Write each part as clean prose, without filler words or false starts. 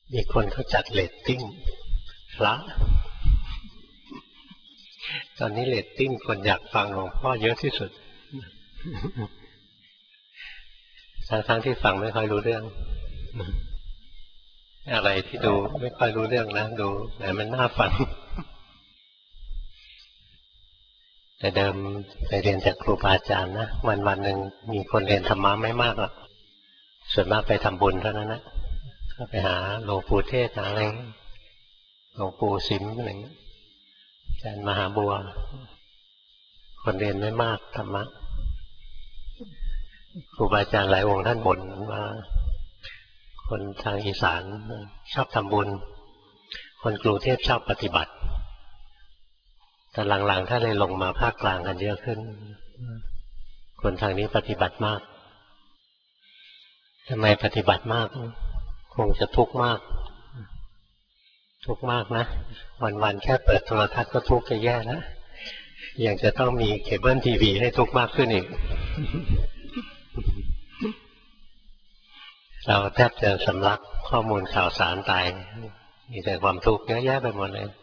มีคนเขาจัดเรตติ้งพระตอนนี้เรตติ้งคนอยากฟังหลวงพ่อเยอะที่สุดทั้งที่ฟังไม่ค่อยรู้เรื่องอะไรที่ดูไม่ค่อยรู้เรื่องนะดูแต่มันน่าฟังแต่เดิมไปเรียนจากครูบาอาจารย์นะวันหนึ่งมีคนเรียนธรรมะไม่มากหรอกส่วนมากไปทำบุญเท่านั้นนะก็ไปหาหลวงปู่เทศหาอะไรหลวงปู่สิมอะไรอาจารย์มหาบัวคนเรียนไม่มากธรรมะครูบาอาจารย์หลายองค์ท่านบ่นว่าคนทางอีสานชอบทำบุญคนกรุงเทพชอบปฏิบัติแต่หลังๆถ้าเลยลงมาภาคกลางกันเยอะขึ้นคนทางนี้ปฏิบัติมากทำไมปฏิบัติมากคงจะทุกข์มากนะวันๆแค่เปิดโทรทัศน์ก็ทุกข์จะแย่แล้วยังจะต้องมีเคเบิลทีวีให้ทุกข์มากขึ้นอีกเราแทบจะสำลักข้อมูลข่าวสารตายมีแต่ความทุกข์เยอะแยะไปหมดเลย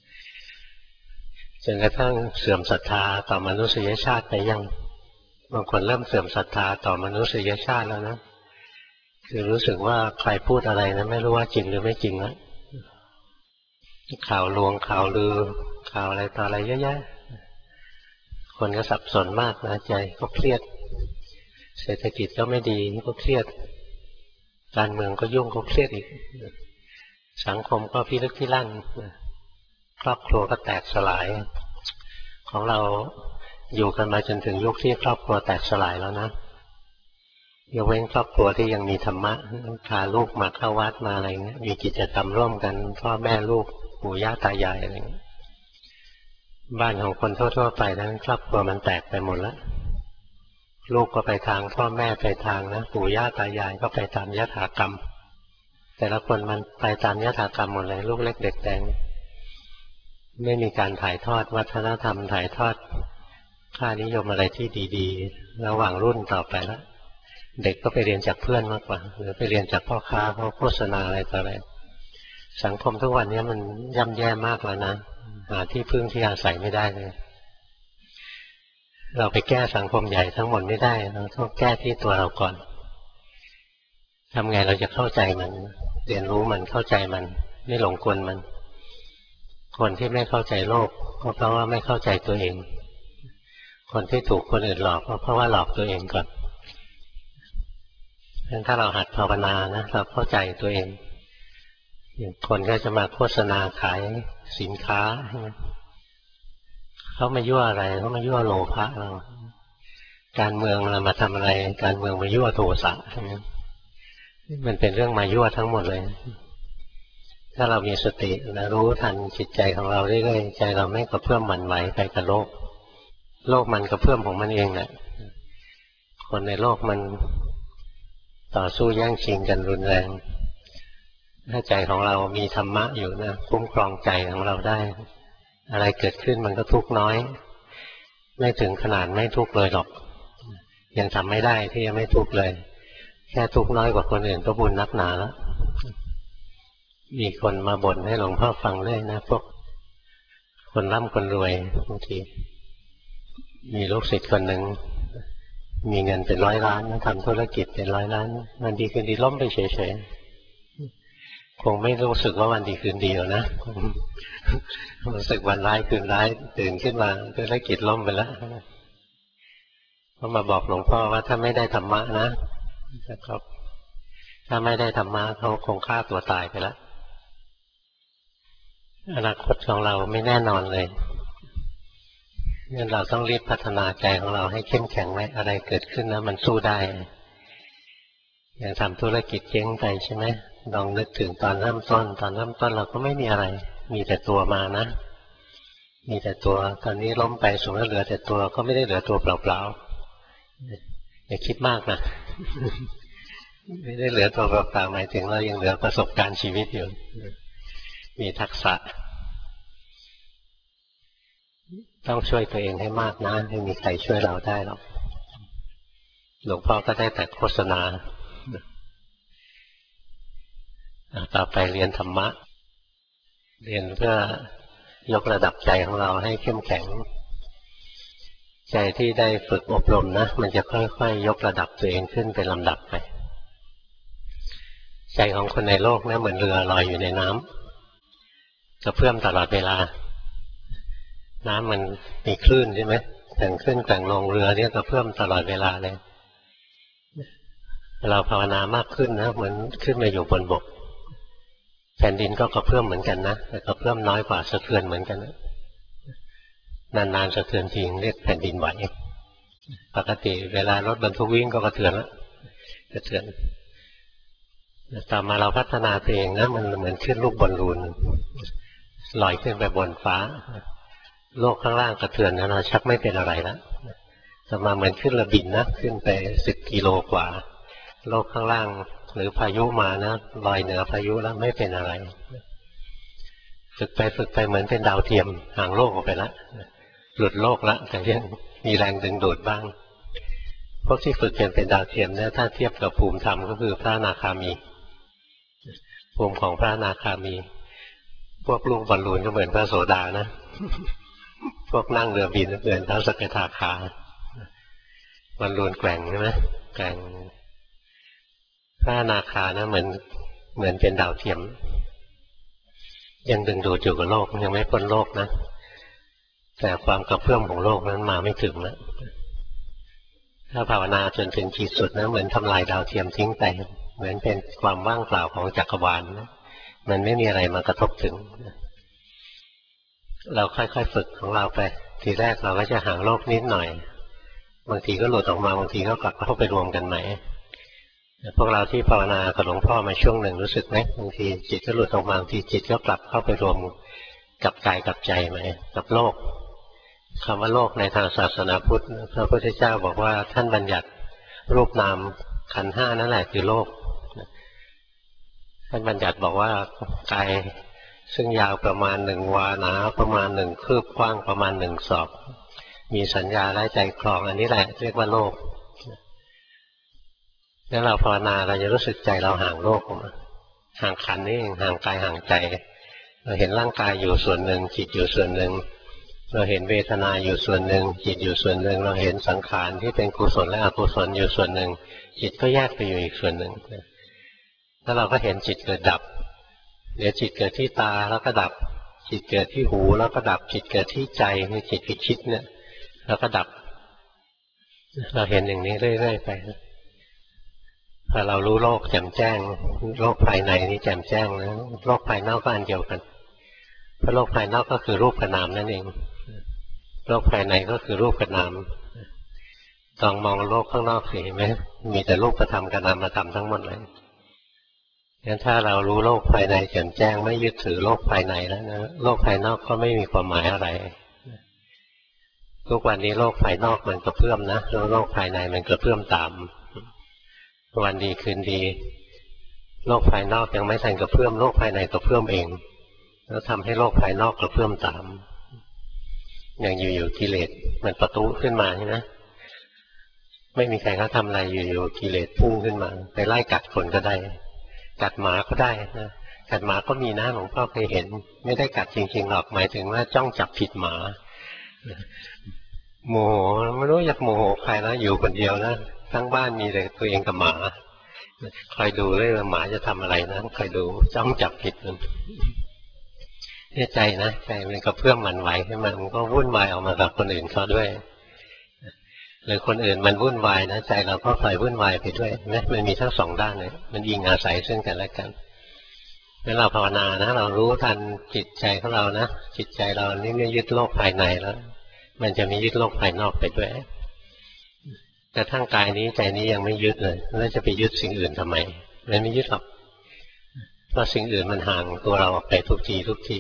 จนกระทั่งเสื่อมศรัทธาต่อมนุษยชาติไปยังบางคนเริ่มเสื่อมศรัทธาต่อมนุษยชาติแล้วนะคือรู้สึกว่าใครพูดอะไรนะไม่รู้ว่าจริงหรือไม่จริงนะข่าวลวงข่าวลือข่าวอะไรต่ออะไรเยอะแยะคนก็สับสนมากนะใจก็เครียดเศรษฐกิจก็ไม่ดีก็เครียดการเมืองก็ยุ่งก็เครียดอีกสังคมก็พิลึกพิลั่นครอบครัวก็แตกสลายของเราอยู่กันมาจนถึงยุคที่ครอบครัวแตกสลายแล้วนะยกเว้นครอบครัวที่ยังมีธรรมะพาลูกมาเข้าวัดมาอะไรเงี้ยมีกิจกรรมร่วมกันพ่อแม่ลูกปู่ย่าตายายอะไรเงี้ยบ้านของคนทั่วๆไปนั้นครอบครัวมันแตกไปหมดแล้วลูกก็ไปทางพ่อแม่ไปทางนะปู่ย่าตายายก็ไปตามยถากรรมแต่ละคนมันไปตามยถากรรมหมดเลยลูกเล็กเด็กแดงไม่มีการถ่ายทอดวัฒนธรรมถ่ายทอดค่านิยมอะไรที่ดีๆระหว่างรุ่นต่อไปแล้วเด็กก็ไปเรียนจากเพื่อนมากกว่าหรือไปเรียนจากพ่อค้าเพราะโฆษณาอะไรต่ออะไรสังคมทุกวันนี้มันย่ำแย่มากแล้วนะหาที่พึ่งที่อาศัยไม่ได้เลยเราไปแก้สังคมใหญ่ทั้งหมดไม่ได้เราต้องแก้ที่ตัวเราก่อนทำไงเราจะเข้าใจมันเรียนรู้มันเข้าใจมันไม่หลงกลมันคนที่ไม่เข้าใจโลกก็เพราะว่าไม่เข้าใจตัวเองคนที่ถูกคนอื่นหลอกก็เพราะว่าหลอกตัวเองก่อนถ้าเราหัดภาวนานะเราเข้าใจตัวเองคนก็จะมาโฆษณาขายสินค้าเขามายั่วอะไรเขามายั่วโลภะเราการเมืองเรามาทำอะไรการเมืองมายั่วโทสะมันเป็นเรื่องมายั่วทั้งหมดเลยถ้าเรามีสติและรู้ทันจิตใจของเราเรื่อยๆใจเราไม่กระเพื่อมหวั่นไหวไปกับโลกมันกระเพื่อมของมันเองแหละคนในโลกมันต่อสู้แย่งชิงกันรุนแรงถ้าใจของเรามีธรรมะอยู่นะคุ้มครองใจของเราได้อะไรเกิดขึ้นมันก็ทุกข์น้อยไม่ถึงขนาดไม่ทุกข์เลยหรอกยังทำไม่ได้ที่จะไม่ทุกข์เลยแค่ทุกข์น้อยกว่าคนอื่นก็บุญนักหนาแล้วมีคนมาบ่นให้หลวงพ่อฟังเลยนะพวกคนร่ำคนรวยบางทีมีลูกศิษย์คนหนึ่งมีเงินเป็น100 ล้านทำธุรกิจเป็น100 ล้านวันดีคืนดีล้มไปเฉยๆคงไม่รู้สึกว่าวันดีคืนดีหรอกนะรู้สึกวันร้ายคืนร้ายตื่นขึ้นมาธุรกิจล้มไปแล้วเขามาบอกหลวงพ่อว่าถ้าไม่ได้ธรรมะนะครับถ้าไม่ได้ธรรมะเขาคงฆ่าตัวตายไปแล้วอนาคตของเราไม่แน่นอนเลยงั้นเราต้องรีบพัฒนาใจของเราให้เข้มแข็งไว้อะไรเกิดขึ้นนะมันสู้ได้อย่างทำธุรกิจเจ๊งไปใช่ไหมลองนึกถึงตอนเริ่มต้นเราก็ไม่มีอะไรมีแต่ตัวมานะมีแต่ตัวตอนนี้ล้มไปสมมติเหลือแต่ตัวก็ไม่ได้เหลือตัวเปล่าๆอย่าคิดมากนะไม่ได้เหลือตัวเปล่าๆหมายถึงเรายังเหลือประสบการณ์ชีวิตอยู่มีทักษะต้องช่วยตัวเองให้มากนะไม่มีใครช่วยเราได้หรอกหลวงพ่อก็ได้แต่โฆษณาต่อไปเรียนธรรมะเรียนเพื่อยกระดับใจของเราให้เข้มแข็งใจที่ได้ฝึกอบรมนะมันจะค่อยๆยกระดับตัวเองขึ้นเป็นลำดับไปใจของคนในโลกนะเหมือนเรือลอยอยู่ในน้ำกระเพื่อมตลอดเวลาน้ำมันมีคลื่นใช่ไหมแต่งขึ้นแต่งลงเรือเนี่ยกระเพื่อมตลอดเวลาเลยเราภาวนามากขึ้นนะเหมือนขึ้นมาอยู่บนบกแผ่นดินก็กระเพื่อมเหมือนกันนะแต่กระเพื่อมน้อยกว่าสะเทือนเหมือนกันนะนานๆสะเทือนทีเรียกแผ่นดินไหวปกติเวลารถบรรทุกวิ่งก็กระเทือนแล้วกระเทือนต่อมาเราพัฒนาตัวเองนะมันเหมือนขึ้นลูกบอลลูนลอยขึ้นไปบนฟ้าโลกข้างล่างกระเทือนนะเราชักไม่เป็นอะไรแล้วต่อมาเหมือนขึ้นเรือบินนะขึ้นไป10 กิโลกว่าโลกข้างล่างหรือพายุมานะลอยเหนือพายุแล้วไม่เป็นอะไรฝึกไปเหมือนเป็นดาวเทียมห่างโลกออกไปแล้วหลุดโลกแล้วแต่ยังมีแรงดึงดูดบ้างพวกที่ฝึกจนเป็นดาวเทียมเนี่ยถ้าเทียบกับภูมิธรรมก็คือพระอนาคามีภูมิของพระอนาคามีพวกลูกบอลลูนก็เหมือนพระโสดานะพวกนั่งเรือบินก็เหมือนพระสกทาคาบอลลูนแกว่งใช่ไหมแกว่งพระอนาคานะเหมือนเป็นดาวเทียมยังดึงดูดอยู่กับโลกยังไม่พ้นโลกนะแต่ความกระเพื่อมของโลกนั้นมาไม่ถึงแล้วถ้าภาวนาจนถึงขีดสุดนะเหมือนทำลายดาวเทียมทิ้งไปเหมือนเป็นความว่างเปล่าของจักรวาลนะมันไม่มีอะไรมากระทบถึงเราค่อยๆฝึกของเราไปทีแรกเราก็จะห่างโลกนิดหน่อยบางทีก็หลุดออกมาบางทีก็กลับเข้าไปรวมกันใหม่พวกเราที่ภาวนากับหลวงพ่อมาช่วงหนึ่งรู้สึกไหมบางทีจิตก็หลุดออกมาบางทีจิตก็กลับเข้าไปรวมกับกายกับใจใหม่กับโลกคำว่าโลกในทางศาสนาพุทธพระพุทธเจ้าบอกว่าท่านบัญญัติรูปนามขันธ์ 5นั่นแหละคือโลกท่านบัญญัติบอกว่ากายซึ่งยาวประมาณ1 วาหนาประมาณ1 คืบกว้างประมาณ1 ศอกมีสัญญาและใจคลองอันนี้แหละเรียกว่าโลกแล้วเราภาวนาเราจะรู้สึกใจเราห่างโลกออกมาห่างขันธ์นี่เองห่างกายห่างใจเราเห็นร่างกายอยู่ส่วนหนึ่งจิตอยู่ส่วนหนึ่งเราเห็นเวทนาอยู่ส่วนหนึ่งจิตอยู่ส่วนหนึ่งเราเห็นสังขารที่เป็นกุศลและอกุศลอยู่ส่วนหนึ่งจิตก็แยกไปอยู่อีกส่วนหนึ่งแล้วเราก็เห็นจิตเกิดดับเดี๋ยวจิตเกิดที่ตาแล้วก็ดับจิตเกิดที่หูแล้วก็ดับจิตเกิดที่ใจคือจิตที่คิดเนี่ยแล้วก็ดับเราเห็นอย่างนี้เรื่อยๆไปพอเรารู้โลกแจ่มแจ้งโลกภายในนี้แจ่มแจ้งนะโลกภายนอกก็อันเดียวกันเพราะโลกภายนอกก็คือรูปกับนามนั่นเองโลกภายในก็คือรูปกับนามลองมองโลกข้างนอกสิเห็นไหมมีแต่รูปธรรมกับนามธรรมทั้งหมดเลยงั้นถ้าเรารู้โลกภายในแจ่มแจ้งไม่ยึดถือโลกภายในแล้วนะโลกภายนอกก็ไม่มีความหมายอะไรทุกวันนี้โลกภายนอกมันกระเพื่อมนะแล้วโลกภายในมันกระเพื่อมตามวันดีคืนดีโลกภายนอกยังไม่ทันกระเพื่อมโลกภายในกระเพื่อมเองแล้วทำให้โลกภายนอกกระเพื่อมตามอย่างอยู่ๆกิเลสมันประทุขึ้นมาใช่ไหมไม่มีใครเขาทำอะไรอยู่ๆกิเลสพุ่งขึ้นมาไปไล่กัดคนก็ได้กัดหมาก็ได้นะกัดหมาก็มีนะหลวงพ่อเคยเห็นไม่ได้กัดจริงๆหรอกหมายถึงว่าจ้องจับผิดหมาโมโหไม่รู้อยากโมโหใครแล้วอยู่คนเดียวนะทั้งบ้านมีแต่ตัวเองกับหมาคอยดูเลยว่าหมาจะทำอะไรนะคอยดูจ้องจับผิดมันเนี่ยใจนะใจมันก็เพื่อมมันไหวให้มันก็วุ่นวายออกมากับคนอื่นเขาด้วยหรือคนอื่นมันวุ่นวายนะใจเราก็คอยวุ่นวายไปด้วยนะมันมีทั้งสองด้านเลยมันอิงอาศัยซึ่งกันและกันเมื่อเราภาวนานะเรารู้ทันจิตใจของเรานะจิตใจเรานี่ไม่ยึดโลกภายในแล้วมันจะมียึดโลกภายนอกไปด้วยแต่ทั้งกายนี้ใจนี้ยังไม่ยึดเลยแล้วจะไปยึดสิ่งอื่นทำไมมันไม่ยึดหรอกเพราะสิ่งอื่นมันห่างตัวเราออกไปทุกที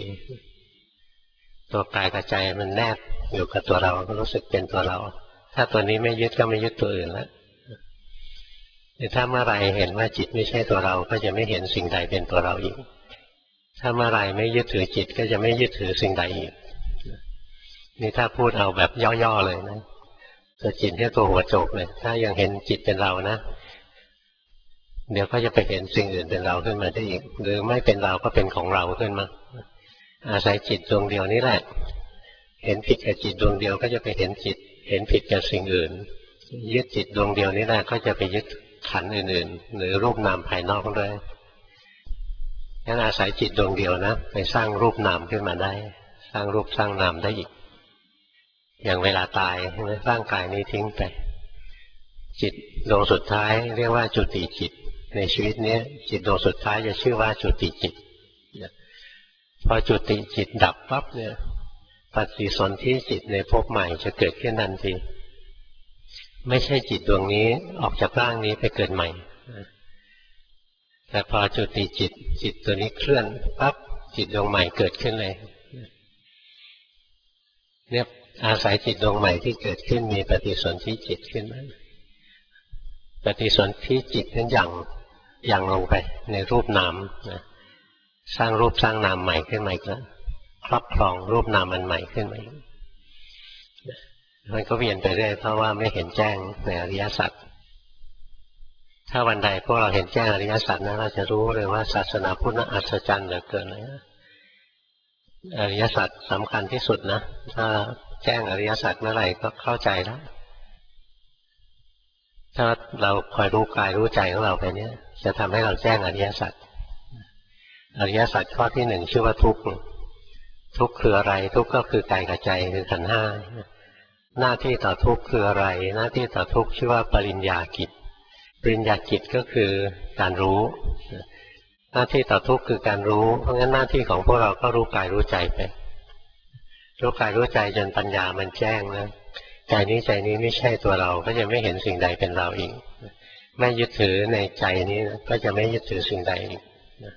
ตัวกายกับใจมันแนบอยู่กับตัวเราก็รู้สึกเป็นตัวเราถ้าตัวนี้ไม่ยึดก็ไม่ยึดตัวอื่นแล้วแต่ถ้าเมื่อไรเห็นว่าจิตไม่ใช่ตัวเราก็จะไม่เห็นสิ่งใดเป็นตัวเราอีกถ้าเมื่อไรไม่ยึดถือจิตก็จะไม่ยึดถือสิ่งใดอีกนี่ถ้าพูดเอาแบบย่อๆเลยนะตัวจิตแค่ตัวหัวโจกเลยถ้ายังเห็นจิตเป็นเรานะเดี๋ยวก็จะไปเห็นสิ่งอื่นเป็นเราขึ้นมาได้อีกหรือไม่เป็นเราก็เป็นของเราขึ้นมาอาศัยจิตดวงเดียวนี้แหละเห็นผิดกับจิตดวงเดียวก็จะไปเห็นจิตเห็นผิดกับสิ่งอื่นยึดจิตดวงเดียวนี้แหละก็จะไปยึดขันธ์อื่นๆหรือรูปนามภายนอกด้วยงั้นอาศัยจิตดวงเดียวนะไปสร้างรูปนามขึ้นมาได้สร้างรูปสร้างนามได้อีกอย่างเวลาตายร่างกายนี้ทิ้งไปจิตดวงสุดท้ายเรียกว่าจุติจิตในชีวิตนี้จิตดวงสุดท้ายจะชื่อว่าจุติจิตพอจุติจิตดับปั๊บเนี่ยปฏิสนธิจิตในภพใหม่จะเกิดขึ้นทันทีไม่ใช่จิตดวงนี้ออกจากร่างนี้ไปเกิดใหม่แต่พอจุติจิตตัวนี้เคลื่อนปั๊บจิตดวงใหม่เกิดขึ้นเลยเนี่ยอาศัยจิตดวงใหม่ที่เกิดขึ้นมีปฏิสนธิจิตขึ้นมาปฏิสนธิจิตนั้นอย่างลงไปในรูปนามนะสร้างรูปสร้างนามใหม่ขึ้นมาอีกแล้วครอบครองรูปนามมันใหม่ขึ้นมามันก็เวียนไปเรื่อยเพราะว่าไม่เห็นแจ้งในอริยสัจถ้าวันใดพวกเราเห็นแจ้งอริยสัจนะเราจะรู้เลยว่าศาสนาพุทธอัศจรรย์เหลือเกินเลยอริยสัจสำคัญที่สุดนะถ้าแจ้งอริยสัจเมื่อไหร่ก็เข้าใจแล้วถ้าเราคอยรู้กายรู้ใจของเราไปเนี่ยจะทำให้เราแจ้งอริยสัจอริยสัจข้อที่หนึ่งชื่อว่าทุกข์ทุกข์คืออะไรทุกข์ก็คือกายกับใจคือขันธ์ห้าหน้าที่ต่อทุกข์คืออะไรหน้าที่ต่อทุกข์ชื่อว่าปริญญากิจปริญญากิจก็คือการรู้หน้าที่ต่อทุกข์คือการรู้เพราะงั้นหน้าที่ของพวกเราก็รู้กายรู้ใจไปรู้กายรู้ใจจนปัญญามันแจ้งนะกายนี้ใจนี้ไม่ใช่ตัวเราก็จะไม่เห็นสิ่งใดเป็นเราอีกไม่ยึดถือในใจนี้ก็จะไม่ยึดถือสิ่งใดอีก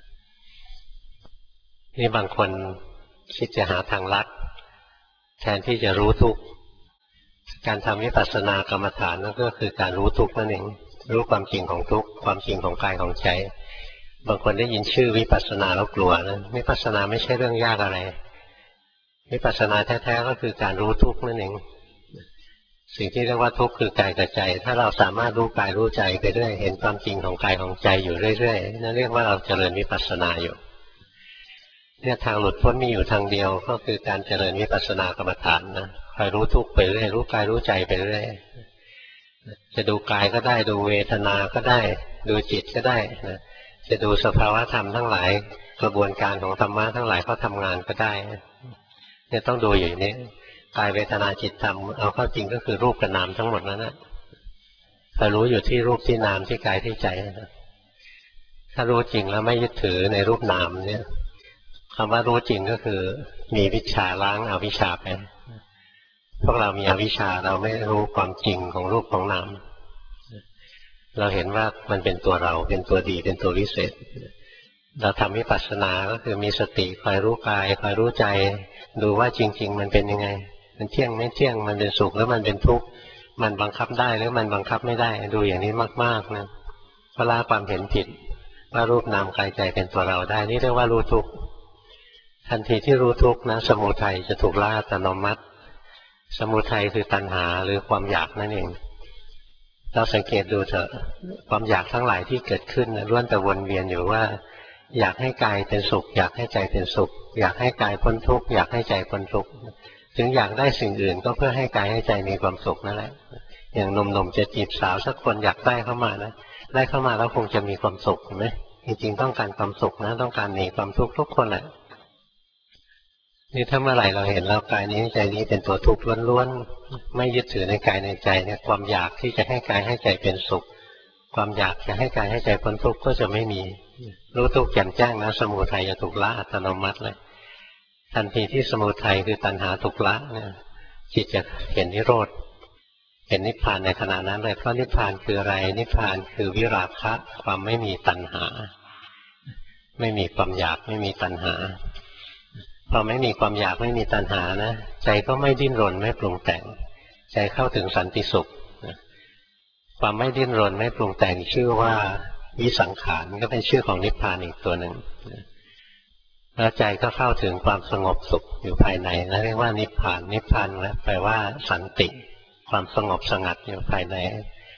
นี่บางคนคิดจะหาทางลัดแทนที่จะรู้ทุกข์การทำวิปัสสนากรรมฐานนั่นก็คือการรู้ทุกข์นั่นเองรู้ความจริงของทุกข์ความจริงของกายของใจบางคนได้ยินชื่อวิปัสสนาแล้วกลัวนะวิปัสสนาไม่ใช่เรื่องยากอะไรวิปัสสนาแท้ๆก็คือการรู้ทุกข์นั่นเองสิ่งที่เรียกว่าทุกข์คือกายกับใจถ้าเราสามารถรู้กายรู้ใจไปเรื่อยเห็นความจริงของกายของใจอยู่เรื่อยๆนั่นเรียกว่าเราเจริญวิปัสสนาอยู่เนี่ยทางหลุดพ้นมีอยู่ทางเดียวก็คือการเจริญวิปัสสนากรรมฐานนะคอยรู้ทุกข์ไปเรื่อยรู้กายรู้ใจไปเรื่อยจะดูกายก็ได้ดูเวทนาก็ได้ดูจิตก็ได้นะจะดูสภาวะธรรมทั้งหลายกระบวนการของธรรมะทั้งหลายเขาทำงานก็ได้เนี่ยต้องดูอยู่นี้กายเวทนาจิตธรรมเอาเข้าจริงก็คือรูปกับนามทั้งหมดนั้นนะคอยรู้อยู่ที่รูปที่นามที่กายที่ใจนะถ้ารู้จริงแล้วไม่ยึดถือในรูปนามเนี่ยคำว่ารู้จริงก็คือมีวิชาล้างอวิชชาไปพวกเรามีอวิชชาเราไม่รู้ความจริงของรูปของนามเราเห็นว่ามันเป็นตัวเราเป็นตัวดีเป็นตัววิเศษเราทำวิปัสสนาก็คือมีสติคอยรู้กายคอยรู้ใจดูว่าจริงๆมันเป็นยังไงมันเที่ยงไม่เที่ยงมันเป็นสุขหรือมันเป็นทุกข์มันบังคับได้หรือมันบังคับไม่ได้ดูอย่างนี้มากๆนะเวลาความเห็นผิดว่ารูปนามกายใจเป็นตัวเราได้นี่เรียกว่ารู้ทุกข์ทันทีที่รู้ทุกข์นะสมุทัยจะถูกละอัตโนมัติสมุทัยคือตัณหาหรือความอยากนั่นเองเราสังเกตดูเถอะความอยากทั้งหลายที่เกิดขึ้นล้วนแต่วนเวียนอยู่ว่าอยากให้กายเป็นสุขอยากให้ใจเป็นสุขอยากให้กายพ้นทุกข์อยากให้ใจพ้นทุกข์ถึงอยากได้สิ่งอื่นก็เพื่อให้กายให้ใจมีความสุขนั่นแหละอย่างหนุ่มๆจะจีบสาวสักคนอยากได้เข้ามานะได้เข้ามาแล้วคงจะมีความสุขเห็นไหมจริงๆต้องการความสุขนะต้องการหนีความทุกข์ทุกคนแหละนี่ถ้าเมื่อไหร่เราเห็นแล้วกายนี้ใจนี้เป็นตัวทุกข์ล้วนๆไม่ยึดถือในกายในใจเนี่ยความอยากที่จะให้กายให้ใจเป็นสุขความอยากจะให้กายให้ใจพ้นทุกข์ก็จะไม่มีรู้ทุกข์แจ่มแจ้งนะสมุทัยจะถูกละอัตโนมัติเลยทันทีที่สมุทัยคือตัณหาถูกละเนี่ยจิตจะเห็นนิโรธเห็นนิพพานในขณะนั้นเลยเพราะนิพพานคืออะไรนิพพานคือวิราคะความไม่มีตัณหาไม่มีความอยากไม่มีตัณหาพอไม่มีความอยากไม่มีตัณหานะใจก็ไม่ดิ้นรนไม่ปรุงแต่งใจเข้าถึงสันติสุขความไม่ดิ้นรนไม่ปรุงแต่งชื่อว่าวิสังขารก็เป็นชื่อของนิพพานอีกตัวหนึ่งแล้วใจก็เข้าถึงความสงบสุขอยู่ภายในแล้วเรียกว่านิพพานนิพพานแปลว่าสันติความสงบสงัดอยู่ภายใน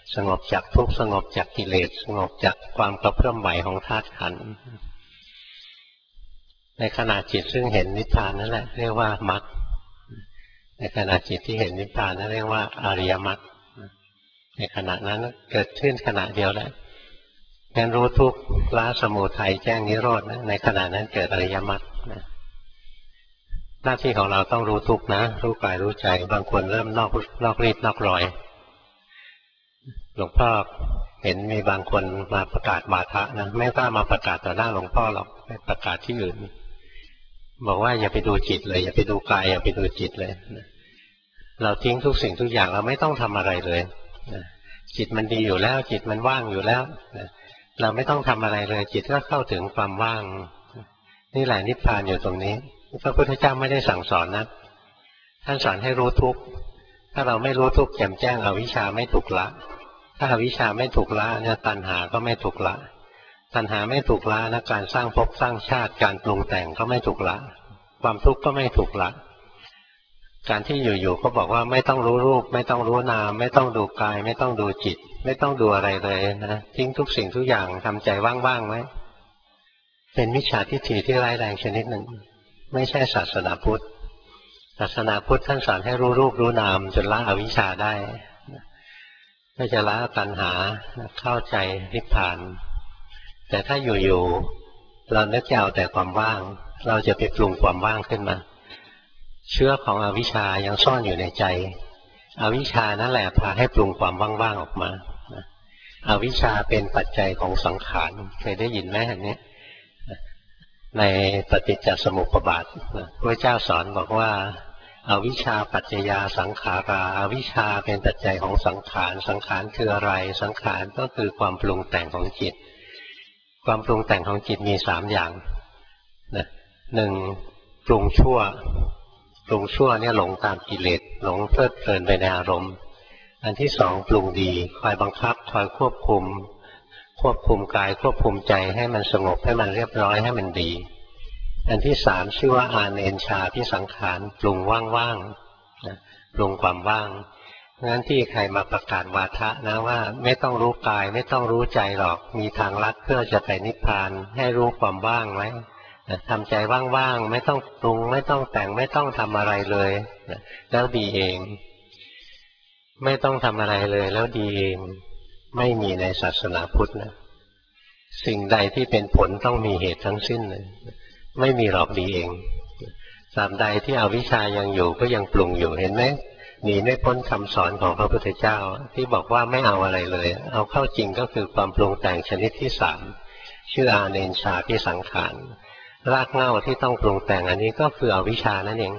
สงบจากทุกข์สงบจากกิเลสสงบจากความกระเพื่อมไหวของธาตุขันธ์ในขณะจิตซึ่งเห็นนิพพานนั่นแหละเรียกว่ามรรคในขณะจิตที่เห็นนิพพานนั่นเรียกว่าอริยมรรคในขณะนั้นเกิดขึ้นขณะเดียวแหละงั้นรู้ทุกข์ละสมุทัยแจ้งนิโรธนะในขณะนั้นเกิดอริยมรรคนะหน้าที่ของเราต้องรู้ทุกข์นะรู้กายรู้ใจบางคนเริ่มนอกรีดนอกรอยหลวงพ่อเห็นมีบางคนมาประกาศบาทะนะไม่กล้ามาประกาศต่อหน้าหลวงพ่อหรอกไปประกาศที่อื่นบอกว่าอย่าไปดูจิตเลยอย่าไปดูกายอย่าไปดูจิตเลยเราทิ้งทุกสิ่งทุกอย่างเราไม่ต้องทำอะไรเลยจิตมันดีอยู่แล้วจิตมันว่างอยู่แล้วเราไม่ต้องทำอะไรเลยจิตก็เข้าถึงความว่างนี่แหละนิพพานอยู่ตรงนี้พระพุทธเจ้าไม่ได้สั่งสอนนะท่านสอนให้รู้ทุกข์ถ้าเราไม่รู้ทุกข์แจ่มแจ้งอวิชชาไม่ถูกละถ้าอวิชชาไม่ถูกละเนี่ยตัณหาก็ไม่ถูกละตัณหาไม่ถูกละนะการสร้างภพสร้างชาติการปรุงแต่งก็ไม่ถูกละความทุกข์ก็ไม่ถูกละการที่อยู่ๆก็บอกว่าไม่ต้องรู้รูปไม่ต้องรู้นามไม่ต้องดูกายไม่ต้องดูจิตไม่ต้องดูอะไรเลยนะทิ้งทุกสิ่งทุกอย่างทำใจว่างๆไว้เป็นมิจฉาทิฏฐิที่ร้ายแรงชนิดหนึ่งไม่ใช่ศาสนาพุทธศาสนาพุทธท่านสอนให้รู้รูปรู้นามจนละอวิชชาได้ก็จะละตัณหาเข้าใจนิพพานแต่ถ้าอยู่ๆเรานึกจะเอาแต่ความว่างเราจะไปปรุงความว่างขึ้นมาเชื้อของอวิชชายังซ่อนอยู่ในใจอวิชชานั่นแหละพาให้ปรุงความว่างๆออกมาอวิชชาเป็นปัจจัยของสังขารเคยได้ยินไหมอันนี้ในปฏิจจสมุปบาทพระเจ้าสอนบอกว่าอวิชชาปัจจยาสังขาราอวิชชาเป็นปัจจัยของสังขารสังขารคืออะไรสังขารก็คือความปรุงแต่งของจิตความปรุงแต่งของจิตมี3อย่างนะหนึ่งปรุงชั่วเนี่ยหลงตามกิเลสหลงเพลิดเพลินไปในอารมณ์อันที่สองปรุงดีคอยบังคับคอยควบคุมกายควบคุมใจให้มันสงบให้มันเรียบร้อยให้มันดีอันที่สามชื่อว่าอาเนญชาที่สังขารปรุงว่างๆนะปรุงความว่างงั้นที่ใครมาประกาศวาทะนะว่าไม่ต้องรู้กายไม่ต้องรู้ใจหรอกมีทางลัดเพื่อจะไปนิพพานให้รู้ความว่างไว้ทำใจว่างๆไม่ต้องปรุงไม่ต้องแต่งไม่ต้องทำอะไรเลยแล้วดีเองไม่ต้องทำอะไรเลยแล้วดีเองไม่มีในศาสนาพุทธนะสิ่งใดที่เป็นผลต้องมีเหตุทั้งสิ้นเลยไม่มีหรอกดีเองตราบใดที่อวิชชายังอยู่ก็ยังปรุงอยู่เห็นไหมหนีไม่พ้นคำสอนของพระพุทธเจ้าที่บอกว่าไม่เอาอะไรเลยเอาเข้าจริงก็คือความปรุงแต่งชนิดที่สามชื่ออาเนญชาที่สังขารรากเหง้าที่ต้องปรุงแต่งอันนี้ก็คืออวิชชานั่นเอง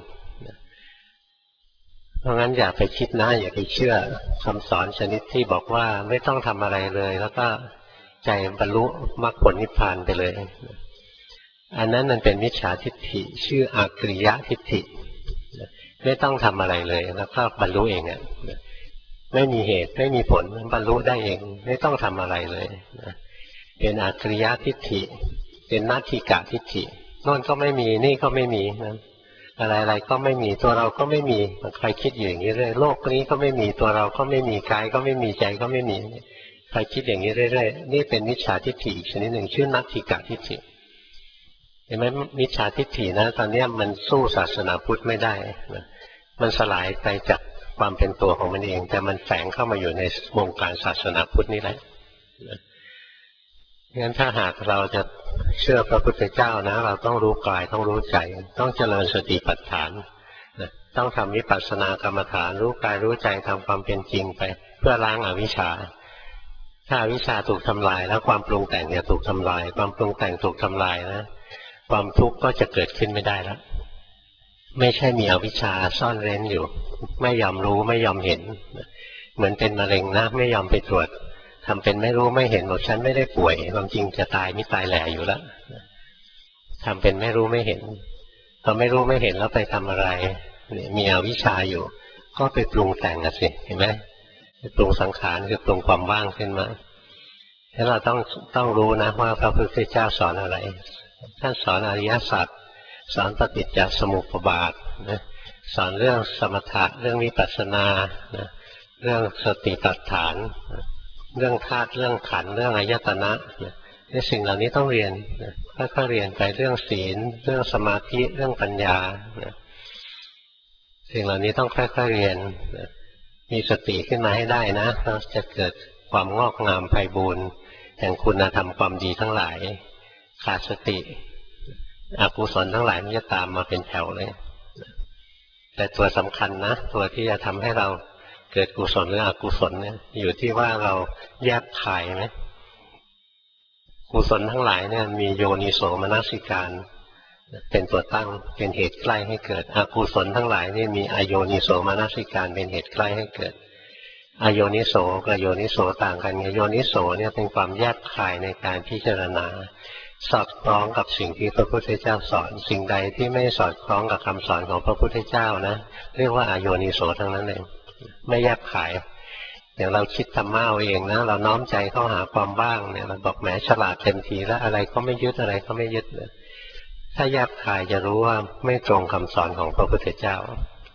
เพราะงั้นอย่าไปคิดนะอย่าไปเชื่อคำสอนชนิดที่บอกว่าไม่ต้องทำอะไรเลยแล้วก็ใจบรรลุมรรคผลนิพพานไปเลยอันนั้นมันเป็นมิจฉาทิฏฐิชื่ออากริยทิฏฐิไม่ต้องทำอะไรเลยแล้วก็บรรลุเองอ่ะไม่มีเหตุไม่มีผลบรรลุได้เองไม่ต้องทำอะไรเลยเป็นอากริยทิฏฐิเป็นนัตถิกะทิฏฐิโน่นก็ไม่มีนี่ก็ไม่มีอะไรๆก็ไม่มีตัวเราก็ไม่มีใครคิดอยู่อย่างนี้เรื่อยโลกนี้ก็ไม่มีตัวเราก็ไม่มีกายก็ไม่มีใจก็ไม่มีใครคิดอย่างนี้เรื่อยๆนี่เป็นมิจฉาทิฏฐิอีกชนิดหนึ่งชื่อนัตถิกะทิฏฐิเห็นไหมมิจฉาทิฏฐินะตอนนี้มันสู้ศาสนาพุทธไม่ได้นะมันสลายไปจากความเป็นตัวของมันเองแต่มันแฝงเข้ามาอยู่ในวงการศาสนาพุทธนี่แหละงั้นถ้าหากเราจะเชื่อพระพุทธเจ้านะเราต้องรู้กายต้องรู้ใจต้องเจริญสติปัฏฐานนะต้องทำวิปัสสนากรรมฐานรู้กายรู้ใจทำความเป็นจริงไปเพื่อล้างอวิชชาถ้าอวิชชาถูกทำลายแล้วความปรุงแต่งจะถูกทำลายความปรุงแต่งถูกทำลายนะความทุกข์ก็จะเกิดขึ้นไม่ได้แล้วไม่ใช่มีอวิชชาซ่อนเร้นอยู่ไม่ยอมรู้ไม่ยอมเห็นเหมือนเป็นมะเร็งนะไม่ยอมไปตรวจทำเป็นไม่รู้ไม่เห็นบอกฉันไม่ได้ป่วยความจริงจะตายไม่ตายแหล่อยู่แล้วทำเป็นไม่รู้ไม่เห็นพอไม่รู้ไม่เห็นแล้วไปทำอะไรมีอวิชชาอยู่ก็ไปปรุงแต่งกันสิเห็นไหมปรุงสังขารคือปรุงความว่างขึ้นมาแล้วเราต้องรู้นะว่าพระพุทธเจ้าสอนอะไรท่านสอนอริยสัจสอนปฏิจจสมุปบาทนะสอนเรื่องสมถะเรื่องวิปัสสนานะเรื่องสติปัฏฐานเรื่องธาตุเรื่องขันธ์เรื่องอายตนะนี่สิ่งเหล่านี้ต้องเรียนค่อยๆเรียนไปเรื่องศีลเรื่องสมาธิเรื่องปัญญาสิ่งเหล่านี้ต้องค่อยๆเรียนมีสติขึ้นมาให้ได้นะเราจะเกิดความงอกงามไพบูรย์แห่งคุณธรรมความดีทั้งหลายขาดสติอกุศลทั้งหลายมันจะตามมาเป็นแถวเลยแต่ตัวสำคัญนะตัวที่จะทำให้เราเกิดกุศลหรืออกุศลเนี่ยอยู่ที่ว่าเราแยบคายไหมกุศลทั้งหลายเนี่ยมีโยนิโสมนสิการเป็นตัวตั้งเป็นเหตุใกล้ให้เกิดอกุศลทั้งหลายนี่มีอโยนิโสมนสิการเป็นเหตุใกล้ให้เกิดอโยนิโสกับโยนิโสต่างกันไงโยนิโสเนี่ยเป็นความแยบคายในการพิจารณาสอดคล้องกับสิ่งที่พระพุทธเจ้าสอนสิ่งใดที่ไม่สอดคล้องกับคำสอนของพระพุทธเจ้านะเรียกว่าอโยนิโสทั้งนั้นเองไม่แยบคายอย่างเราคิดธรรมะเอาเองนะเราน้อมใจเข้าหาความว่างเนี่ยเราบอกแหมฉลาดเต็มทีแล้วอะไรก็ไม่ยึดอะไรก็ไม่ยึดถ้าแยบคายจะรู้ว่าไม่ตรงคำสอนของพระพุทธเจ้า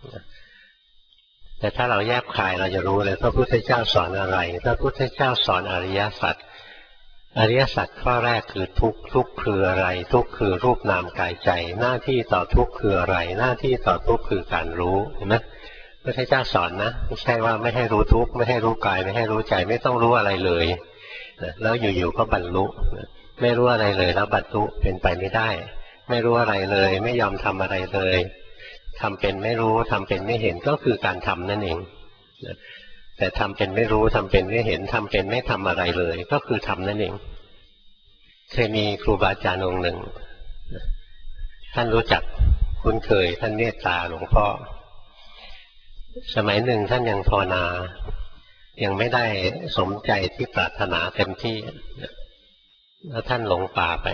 แต่ถ้าเราแยบคายเราจะรู้เลยพระพุทธเจ้าสอนอะไรพระพุทธเจ้าสอนอริยสัจอริยสัจข้อแรกคือทุกข์ทุกข์คืออะไรทุกข์คือรูปนามกายใจหน้าที่ต่อทุกข์คืออะไรหน้าที่ต่อทุกข์คือการรู้เห็นไหมพระพุทธเจ้าสอนนะไม่ใช่ว่าไม่ให้รู้ทุกข์ไม่ให้รู้กายไม่ให้รู้ใจไม่ต้องรู้อะไรเลยแล้วอยู่ๆก็บรรลุไม่รู้อะไรเลยแล้วบรรลุเป็นไปไม่ได้ไม่รู้อะไรเลยไม่ยอมทำอะไรเลยทำเป็นไม่รู้ทำเป็นไม่เห็นก็คือการทำนั่นเองแต่ทำเป็นไม่รู้ทำเป็นไม่เห็นทำเป็นไม่ทำอะไรเลยก็คือทำนั่นเองเคยมีครูบาอาจารย์องค์หนึ่งท่านรู้จักคุ้นเคยท่านเมตตาหลวงพ่อสมัยหนึ่งท่านยังภาวนายังไม่ได้สมใจที่ปรารถนาเต็มที่แล้วท่านหลงป่าไป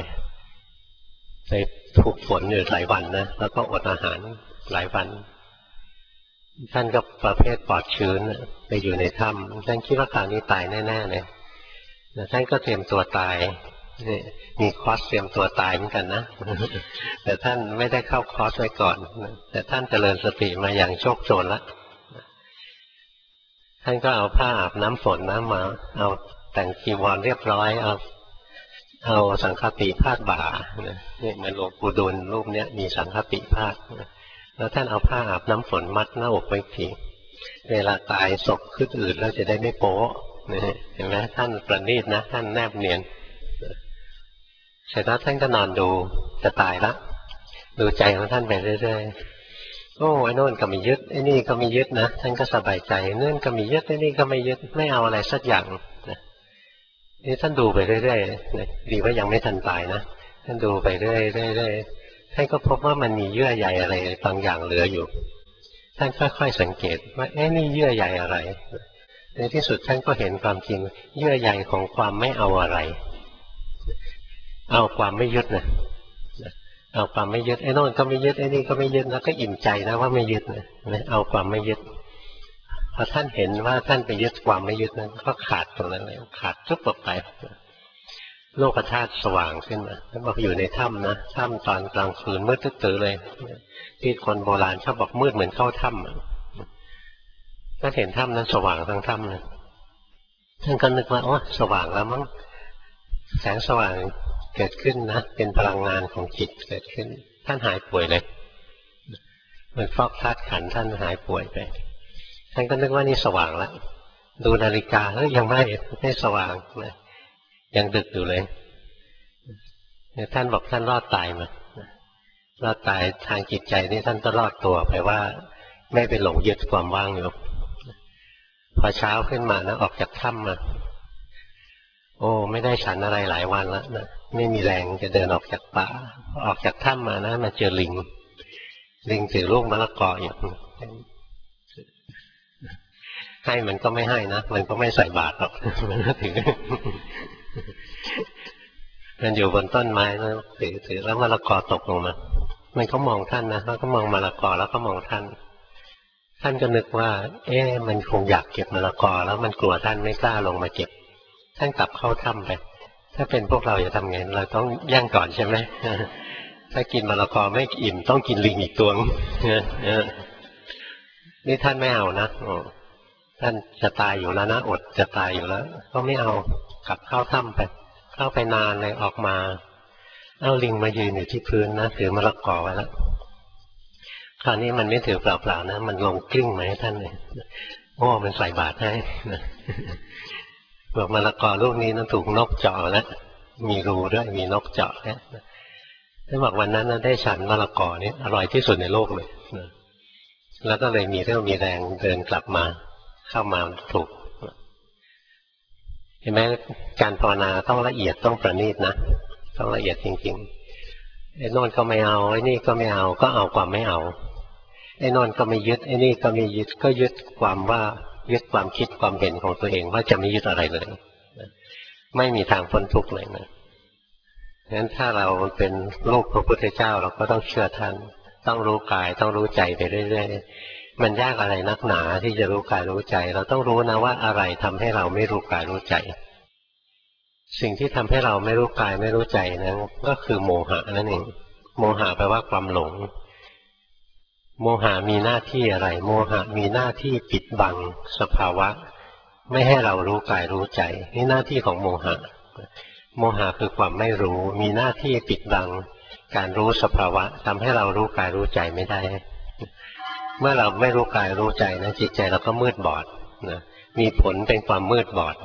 ถูกฝนอยู่หลายวันนะแล้วก็อดอาหารหลายวันท่านก็ประเภทปลอดชื้นไปอยู่ในถ้ำท่านคิดว่าคราวนี้ตายแน่ๆเลยท่านก็เตรียมตัวตายมีคอร์สเตรียมตัวตายเหมือนกันนะแต่ท่านไม่ได้เข้าคอร์สไว้ก่อนแต่ท่านเจริญสติมาอย่างโชคโชนแล้วท่านก็เอาผ้าอาบน้ำฝนนะมาเอาแต่งจีวรเรียบร้อยเอาสังฆติพาดบ่านี่เหมือนหลวงปู่ดูลรูปเนี้ยมีสังฆติพาดแล้วท่านเอาผ้าอาบน้ำฝนมัดหน้าอกไว้ทีเวลาตายศพขึ้นอืดแล้วจะได้ไม่โป๊ะเห็นไหมท่านประณีตนะท่านแนบเนียนเสร็จแล้วท่านก็นอนดูจะตายละดูใจของท่านไปเรื่อยๆโอ้ไอ้โน่นก็มียึดไอ้นี่ก็มียึดนะท่านก็สบายใจเนื่นก็มียึดไอ้นี่ก็ไม่ยึดไม่เอาอะไรสักอย่างนี่ท่านดูไปเรื่อยๆดีว่ายังไม่ทันตายนะท่านดูไปเรื่อยๆท่านก็พบว่ามันมีเยื่อใยอะไรบางอย่างเหลืออยู่ท่านค่อยๆสังเกตว่านี่เยื่อใยอะไรในที่สุดท่านก็เห็นความจริงเยื่อใยของความไม่เอาอะไรเอาความไม่ยึดนะเอาความไม่ยึดไอ้โน่นก็ไม่ยึดไอ้นี่ก็ไม่ยึดแล้วก็อิ่มใจนะว่าไม่ยึดนะเอาความไม่ยึดพอท่านเห็นว่าท่านไปยึดความไม่ยึดนั้นก็ขาดตรงนั้นเลยขาดทุกข์ไปโลกธาตุสว่างขึ้นมาท่านบอกอยู่ในถ้ำนะถ้ำตอนกลางคืนมืดตื้อเลยที่คนโบราณชอบบอกมืดเหมือนเข้าถ้ำท่านเห็นถ้ำนั้นสว่างทั้งถ้ำเลยท่านก็นึกว่าสว่างแล้วมั้งแสงสว่างเกิดขึ้นนะเป็นพลังงานของจิตเกิดขึ้นท่านหายป่วยเลยเหมือนฟอกธาตุขันธ์ท่านหายป่วยไปท่านก็นึกว่านี่สว่างแล้วดูนาฬิกายังไม่สว่างนะยังดึกอยู่เลยท่านบอกท่านรอดตายมารอดตายทางจิตใจนี่ท่านก็รอดตัวไปว่าไม่ไปหลงยึดความว่างอยู่พอเช้าขึ้นมานะออกจากถ้ำมาโอ้ไม่ได้ฉันอะไรหลายวันแล้วนะไม่มีแรงจะเดินออกจากป่าออกจากถ้ำมานะมาเจอลิงถือลูกมะละกออยู่ให้มันก็ไม่ให้นะมันก็ไม่ใส่บาตรหรอกมันถือมันอยู่บนต้นไม้นะถือแล้วมะละกอตกลงมามันก็มองท่านนะแล้วก็มองมะละกอแล้วก็มองท่านก็นึกว่ามันคงอยากเก็บมะละกอแล้วมันกลัวท่านไม่กล้าลงมาเก็บท่านกลับเข้าถ้ำไปถ้าเป็นพวกเราจะทำไงเราต้องย่างก่อนใช่ไหมถ้ากินมะละกอไม่อิ่มต้องกินลิงอีกตัวนี่ท่านไม่เอานะท่านจะตายอยู่แล้วนะอดจะตายอยู่แล้วก็ไม่เอากลับเข้าถ้ำไปเข้าไปนานเลยออกมาเอาลิงมายืนอยู่ที่พื้นนะถือมะละกอไว้แล้วคราวนี้มันไม่ถือเปล่าๆนะมันลงกลิ้งมาให้ท่านเลยโอ้มันใส่บาตรให้บอกมะละกอลูกนี้นั้นถูกนกเจาะแล้วมีรูด้วยมีนกเจาะเนี่ยท่านบอกวันนั้นได้ฉันมะละกอนี่อร่อยที่สุดในโลกเลยแล้วก็เลยมีเรื่องมีแรงเดินกลับมาเข้ามาถูกเห็นไหมการภาวนาต้องละเอียดต้องประณีตนะต้องละเอียดจริงๆไอ้โน่นก็ไม่เอาไอ้นี่ก็ไม่เอาก็เอาความไม่เอาไอ้โน่นก็ไม่ยึดไอ้นี่ก็ไม่ยึดก็ยึดความว่ายึดความคิดความเห็นของตัวเองว่าจะไม่ยึดอะไรเลยไม่มีทางพ้นทุกข์เลยนะงั้นถ้าเราเป็นลูกพระพุทธเจ้าเราก็ต้องเชื่อท่านต้องรู้กายต้องรู้ใจไปเรื่อยๆมันยากอะไรนักหนาที่จะรู้กายรู้ใจเราต้องรู้นะว่าอะไรทำให้เราไม่รู้กายรู้ใจสิ่งที่ทำให้เราไม่รู้กายไม่รู้ใจนั้นก็คือโมหะนั่นเองโมหะแปลว่าความหลงโมหะมีหน้าที่อะไรโมหะมีหน้าที่ปิดบังสภาวะไม่ให้เรารู้กายรู้ใจนี่หน้าที่ของโมหะโมหะคือความไม่รู้มีหน้าที่ปิดบังการรู้สภาวะทำให้เรารู้กายรู้ใจไม่ได้เมื่อเราไม่รู้กายรู้ใจนะจิตใจเราก็มืดบอดนะมีผลเป็นความมืดบอด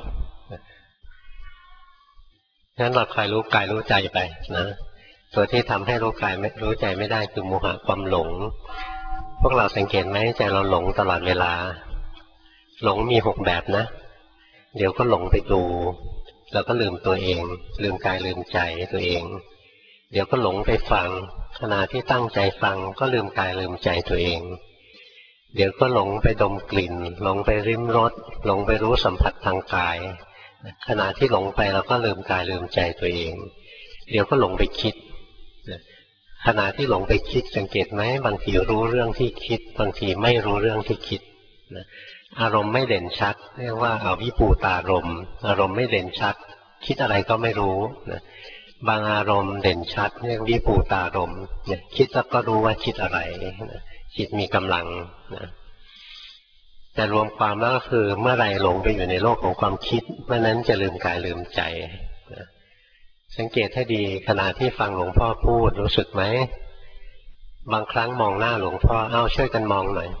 งั้นเราคอยรู้กายรู้ใจไปนะตัวที่ทำให้รู้กายรู้ใจไม่ได้คือโมหะความหลงพวกเราสังเกตไหมใจเราหลงตลอดเวลาหลงมี6แบบนะเดี๋ยวก็หลงไปดูแล้วก็ลืมตัวเองลืมกายลืมใจตัวเองเดี๋ยวก็หลงไปฟังขณะที่ตั้งใจฟังก็ลืมกายลืมใจตัวเองเดี๋ยวก็หลงไปดมกลิ่นหลงไปริมรสหลงไปรู้สัมผัสทางกายขณะที่หลงไปเราก็ลืมกายลืมใจตัวเองเดี๋ยวก็หลงไปคิดขณะที่หลงไปคิดสังเกตไหมบางทีรู้เรื่องที่คิดบางทีไม่รู้เรื่องที่คิดอารมณ์ไม่เด่นชัดเรียกว่าอวิปูตารมณ์อารมณ์ไม่เด่นชัดคิดอะไรก็ไม่รู้บางอารมณ์เด่นชัดเรียกวิปูตารมณ์คิดแล้วก็รู้ว่าคิดอะไรจิตมีกำลังแต่รวมความแล้วก็คือเมื่อไรหลงไปอยู่ในโลกของความคิดเมื่อนั้นจะลืมกายลืมใจสังเกตให้ดีขณะที่ฟังหลวงพ่อพูดรู้สึกไหมบางครั้งมองหน้าหลวงพ่อช่วยกันมองหน่อย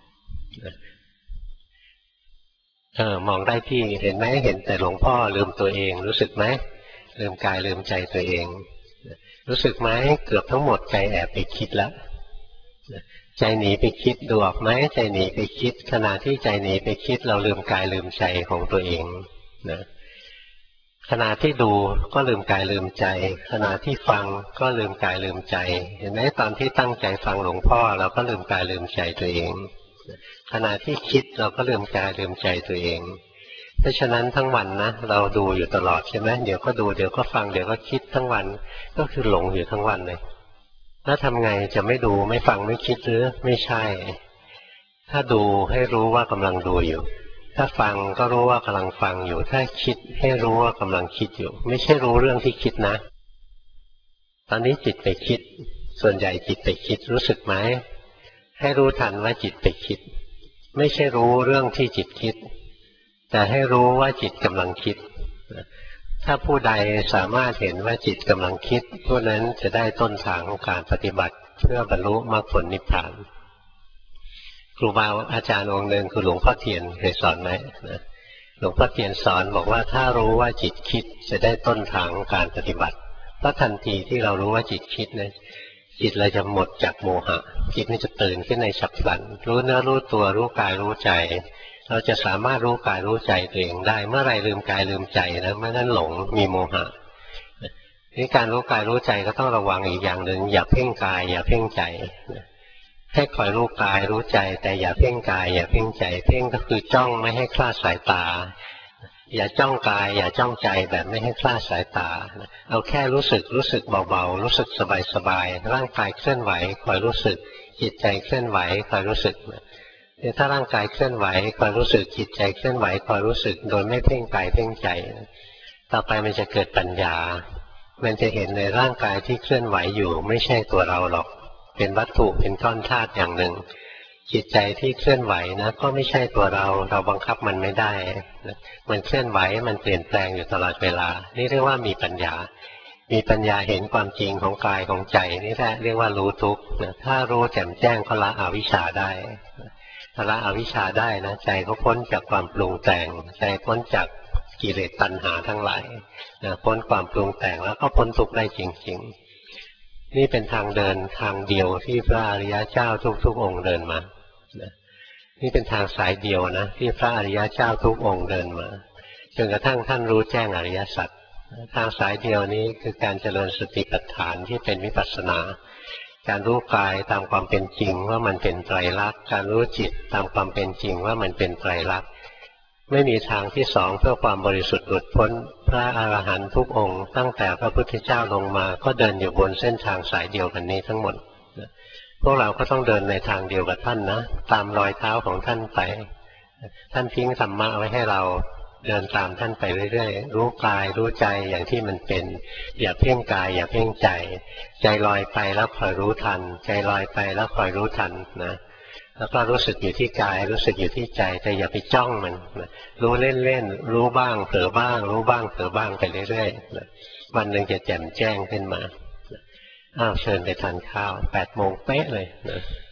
มองได้ที่เห็นไหมเห็นแต่หลวงพ่อลืมตัวเองรู้สึกไหมลืมกายลืมใจตัวเองรู้สึกไหมเกือบทั้งหมดใจแอบไปคิดแล้วใจหนีไปคิดดูออกไหมใจหนีไปคิดขณะที่ใจหนีไปคิดเราลืมกายลืมใจของตัวเองนะขณะที่ดูก็ลืมกายลืมใจขณะที่ฟังก็ลืมกายลืมใจเห็นไหมตอนที่ตั้งใจฟังหลวงพ่อเราก็ลืมกายลืมใจตัวเองขณะที่คิดเราก็ลืมกายลืมใจตัวเองเพราะฉะนั้นทั้งวันนะเราดูอยู่ตลอดใช่ไหมเดี๋ยวก็ดูเดี๋ยวก็ฟังเดี๋ยวก็คิดทั้งวันก็คือหลงอยู่ทั้งวันเลยแล้วทำไงจะไม่ดูไม่ฟังไม่คิดหรือไม่ใช่ถ้าดูให้รู้ว่ากำลังดูอยู่ถ้าฟังก็รู้ว่ากำลังฟังอยู่ถ้าคิดให้รู้ว่ากำลังคิดอยู่ไม่ใช่รู้เรื่องที่คิดนะตอนนี้จิตไปคิดส่วนใหญ่จิตไปคิดรู้สึกไหมให้รู้ทันว่าจิตไปคิดไม่ใช่รู้เรื่องที่จิตคิดแต่ให้รู้ว่าจิตกำลังคิดถ้าผู้ใดสามารถเห็นว่าจิตกำลังคิดผู้นั้นจะได้ต้นทางของการปฏิบัติเพื่อบรรลุมรรคผลนิพพานครูบาอาจารย์องค์หนึ่งคือหลวงพ่อเทียนเคยสอนไหมหลวงพ่อเทียนสอนบอกว่าถ้ารู้ว่าจิตคิดจะได้ต้นทางของการปฏิบัติเพราะทันทีที่เรารู้ว่าจิตคิดนะจิตเราจะหมดจากโมหะจิตนี่จะตื่นขึ้นในฉับพลันรู้เนื้อรู้ตัวรู้กายรู้ใจเราจะสามารถรู้กายรู้ใจตัวเองได้เมื่อไรลืมกายลืมใจนะเมื่อนั้นหลงมีโมหะนี่การรู้กายรู้ใจก็ต้องระวังอีกอย่างหนึ่งอย่าเพ่งกายอย่าเพ่งใจให้คอยรู้กายรู้ใจแต่อย่าเพ่งกายอย่าเพ่งใจเพ่งก็คือจ้องไม่ให้คลาดสายตาอย่าจ้องกายอย่าจ้องใจแบบไม่ให้คลาดสายตาเอาแค่รู้สึกเบาๆรู้สึกสบายๆร่างกายเคลื่อนไหวคอยรู้สึกจิตใจเคลื่อนไหวคอยรู้สึกถ้าร่างกายเคลื่อนไหวคอยรู้สึกจิตใจเคลื่อนไหวคอยรู้สึกโดยไม่เพ่งกายเพ่งใจต่อไปมันจะเกิดปัญญามันจะเห็นในร่างกายที่เคลื่อนไหวอยู่ไม่ใช่ตัวเราหรอกเป็นวัตถุเป็นก้อนธาตุอย่างหนึ่งจิตใจที่เคลื่อนไหวนะก็ไม่ใช่ตัวเราบังคับมันไม่ได้นะมันเคลื่อนไหวมันเปลี่ยนแปลงอยู่ตลอดเวลานี่เรียกว่ามีปัญญาเห็นความจริงของกายของใจนี่แหละเรียกว่ารู้ทุกข์นะถ้ารู้แจ่มแจ้งก็ละอวิชชาได้ถ้าละอวิชชาได้นะใจก็พ้นจากความปรุงแต่งใจพ้นจากกิเลสตัณหาทั้งหลายนะพ้นความปรุงแต่งแล้วก็พ้นทุกข์ได้จริงๆนี่เป็นทางเดินทางเดียวที่พระอริยเจ้าทุกๆองค์เดินมานี่เป็นทางสายเดียวนะที่พระอริยเจ้าทุกองค์เดินมาจนกระทั่งท่านรู้แจ้งอริยสัจทางสายเดียวนี้คือการเจริญสติปัฏฐานที่เป็นวิปัสสนาการรู้กายตามความเป็นจริงว่ามันเป็นไตรลักษณ์การรู้จิตตามความเป็นจริงว่ามันเป็นไตรลักษณ์ไม่มีทางที่สองเพื่อความบริสุทธิ์หลุดพ้นพระอรหันต์ทุกองค์ตั้งแต่พระพุทธเจ้าลงมาก็เดินอยู่บนเส้นทางสายเดียวกันนี้ทั้งหมดพวกเราก็ต้องเดินในทางเดียวกับท่านนะตามรอยเท้าของท่านไปท่านทิ้งธรรมะไว้ให้เราเดินตามท่านไปเรื่อยๆรู้กายรู้ใจอย่างที่มันเป็นอย่าเพ่งกายอย่าเพ่งใจใจลอยไปแล้วคอยรู้ทันใจลอยไปแล้วคอยรู้ทันนะแล้วก็รู้สึกอยู่ที่กายรู้สึกอยู่ที่ใจแต่อย่าไปจ้องมันนะรู้เล่นๆรู้บ้างเผลอบ้างรู้บ้างเผลอบ้างไปเรื่อยๆนะวันหนึ่งจะแจ่มแจ้งขึ้นมาอ้าวเชิญไปทานข้าว8 โมงเป๊ะเลยนะ